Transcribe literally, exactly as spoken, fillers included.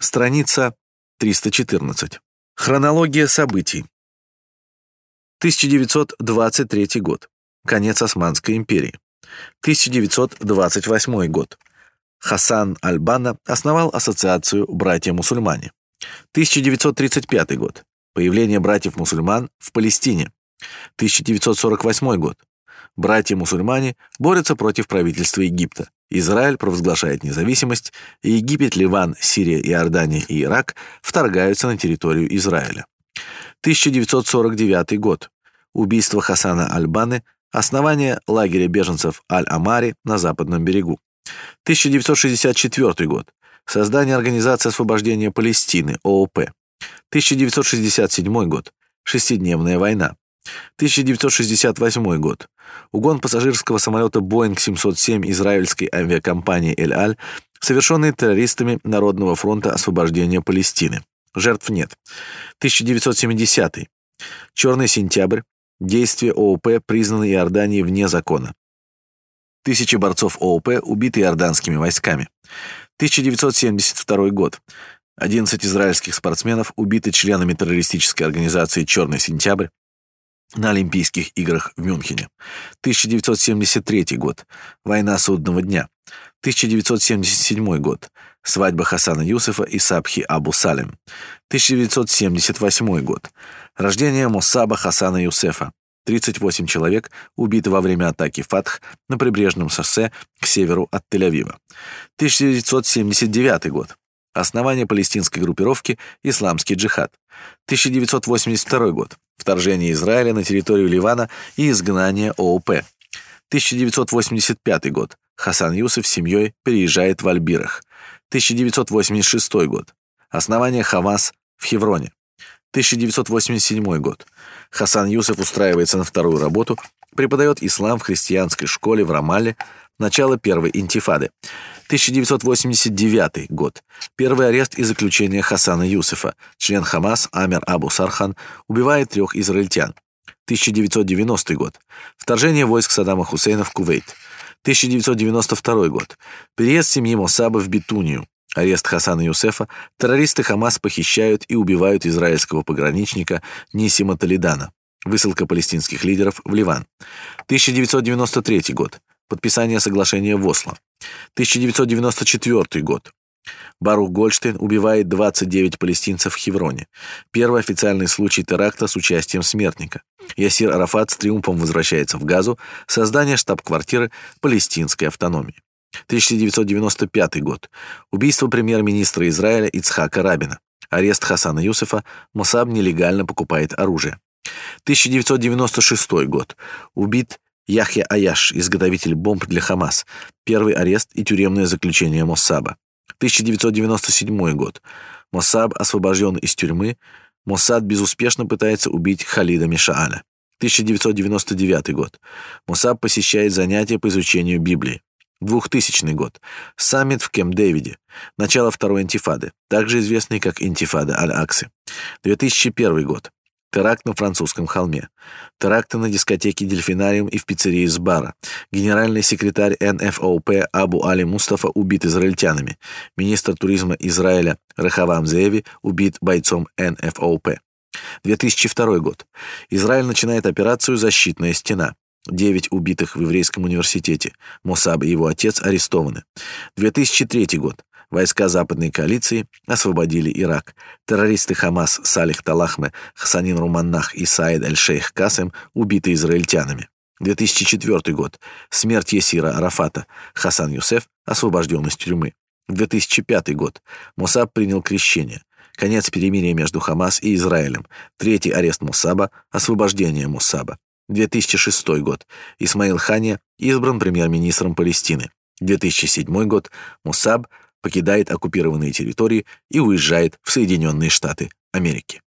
Страница триста четырнадцать. Хронология событий. тысяча девятьсот двадцать третий год. Конец Османской империи. тысяча девятьсот двадцать восьмой год. Хасан аль-Банна основал ассоциацию «Братья-мусульмане». тысяча девятьсот тридцать пятый год. Появление братьев-мусульман в Палестине. тысяча девятьсот сорок восьмой год. Братья-мусульмане борются против правительства Египта. Израиль провозглашает независимость, и Египет, Ливан, Сирия, Иордания и Ирак вторгаются на территорию Израиля. тысяча девятьсот сорок девятый год. Убийство Хасана аль-Банны, основание лагеря беженцев Аль-Амари на западном берегу. тысяча девятьсот шестьдесят четвёртый год. Создание Организации освобождения Палестины, ООП. тысяча девятьсот шестьдесят седьмой год. Шестидневная война. тысяча девятьсот шестьдесят восьмой год. Угон пассажирского самолета Боинг семьсот семь израильской авиакомпании «Эль-Аль», совершенный террористами Народного фронта освобождения Палестины. Жертв нет. тысяча девятьсот семидесятый. Черный сентябрь. Действия ООП признаны Иорданией вне закона. Тысячи борцов ООП убиты иорданскими войсками. тысяча девятьсот семьдесят второй год. одиннадцать израильских спортсменов убиты членами террористической организации «Черный сентябрь» на Олимпийских играх в Мюнхене. тысяча девятьсот семьдесят третий год. Война судного дня. тысяча девятьсот семьдесят седьмой год. Свадьба Хасана Юсефа и Сабхи Абу-Салем. тысяча девятьсот семьдесят восьмой год. Рождение Моссаба Хасана Юсефа. тридцать восемь человек убиты во время атаки Фатх на прибрежном шоссе к северу от Тель-Авива. тысяча девятьсот семьдесят девятый год. Основание палестинской группировки «Исламский джихад». тысяча девятьсот восемьдесят второй год. Вторжение Израиля на территорию Ливана и изгнание ООП. тысяча девятьсот восемьдесят пятый год. Хасан Юсеф с семьей переезжает в Аль-Бирах. тысяча девятьсот восемьдесят шестой год. Основание Хамас в Хевроне. тысяча девятьсот восемьдесят седьмой год. Хасан Юсеф устраивается на вторую работу, преподает ислам в христианской школе в Рамалле. Начало первой интифады. тысяча девятьсот восемьдесят девятый год. Первый арест и заключение Хасана Юсефа. Член Хамас Амер Абу-Сархан убивает трех израильтян. тысяча девятьсот девяностый год. Вторжение войск Саддама Хусейна в Кувейт. тысяча девятьсот девяносто второй год. Переезд семьи Моссаба в Бетунию. Арест Хасана Юсефа. Террористы Хамас похищают и убивают израильского пограничника Нисима Толедана. Высылка палестинских лидеров в Ливан. тысяча девятьсот девяносто третий год. Подписание соглашения в Осло. тысяча девятьсот девяносто четвёртый год. Барух Гольдштейн убивает двадцать девять палестинцев в Хевроне. Первый официальный случай теракта с участием смертника. Ясир Арафат с триумфом возвращается в Газу. Создание штаб-квартиры палестинской автономии. тысяча девятьсот девяносто пятый год. Убийство премьер-министра Израиля Ицхака Рабина. Арест Хасана Юсефа. Моссаб нелегально покупает оружие. тысяча девятьсот девяносто шестой год. Убит Яхья Аяш, изготовитель бомб для Хамас. Первый арест и тюремное заключение Моссаба. тысяча девятьсот девяносто седьмой год. Моссаб освобожден из тюрьмы. Моссад безуспешно пытается убить Халида Мишааля. тысяча девятьсот девяносто девятый год. Моссаб посещает занятия по изучению Библии. двухтысячный год. Саммит в Кэмп-Дэвиде. Начало второй интифады, также известной как интифада Аль-Аксы. две тысячи первый год. Теракт на французском холме. Теракты на дискотеке «Дельфинариум» и в пиццерии «Сбара». Генеральный секретарь эн эф о пэ Абу Али Мустафа убит израильтянами. Министр туризма Израиля Рехавам Зееви убит бойцом эн эф о пэ. две тысячи второй год. Израиль начинает операцию «Защитная стена». Девять убитых в еврейском университете. Моссаб и его отец арестованы. две тысячи третий год. Войска западной коалиции освободили Ирак. Террористы Хамас Салих Талахме, Хасанин Руманнах и Саид Аль-Шейх Касем убиты израильтянами. две тысячи четвёртый год. Смерть Ясира Арафата. Хасан Юсеф освобожден из тюрьмы. две тысячи пятый год. Моссаб принял крещение. Конец перемирия между Хамас и Израилем. Третий арест Моссаба. Освобождение Моссаба. две тысячи шестой год. Исмаил Хания избран премьер-министром Палестины. две тысячи седьмой год. Моссаб покидает оккупированные территории и уезжает в Соединенные Штаты Америки.